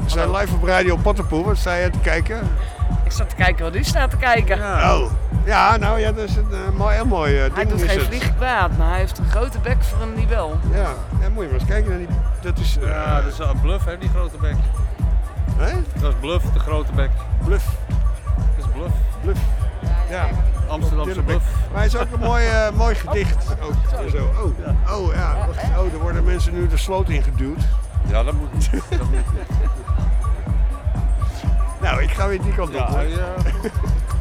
We zijn live op Radio Potterpoel. Wat sta je te kijken? Ik sta te kijken wat u staat te kijken. Ja. Oh. Ja, nou ja, dat is een heel mooi ding. Hij doet geen vlieg kwaad, maar hij heeft een grote bek voor een libel. Ja, moet je maar eens kijken naar die... Dat is... Ja, dat is een bluff, hè, die grote bek. Hè? Dat is bluff, de grote bek. Bluff. Dat is bluff. Bluff. Ja. Amsterdamse bluff. Maar hij is ook een mooi gedicht. Oh, zo. Oh, ja. Oh, er worden mensen nu de sloot ingeduwd. Ja, dat moet niet. Dat moet niet. Nou, ik ga weer die kant op. Ja,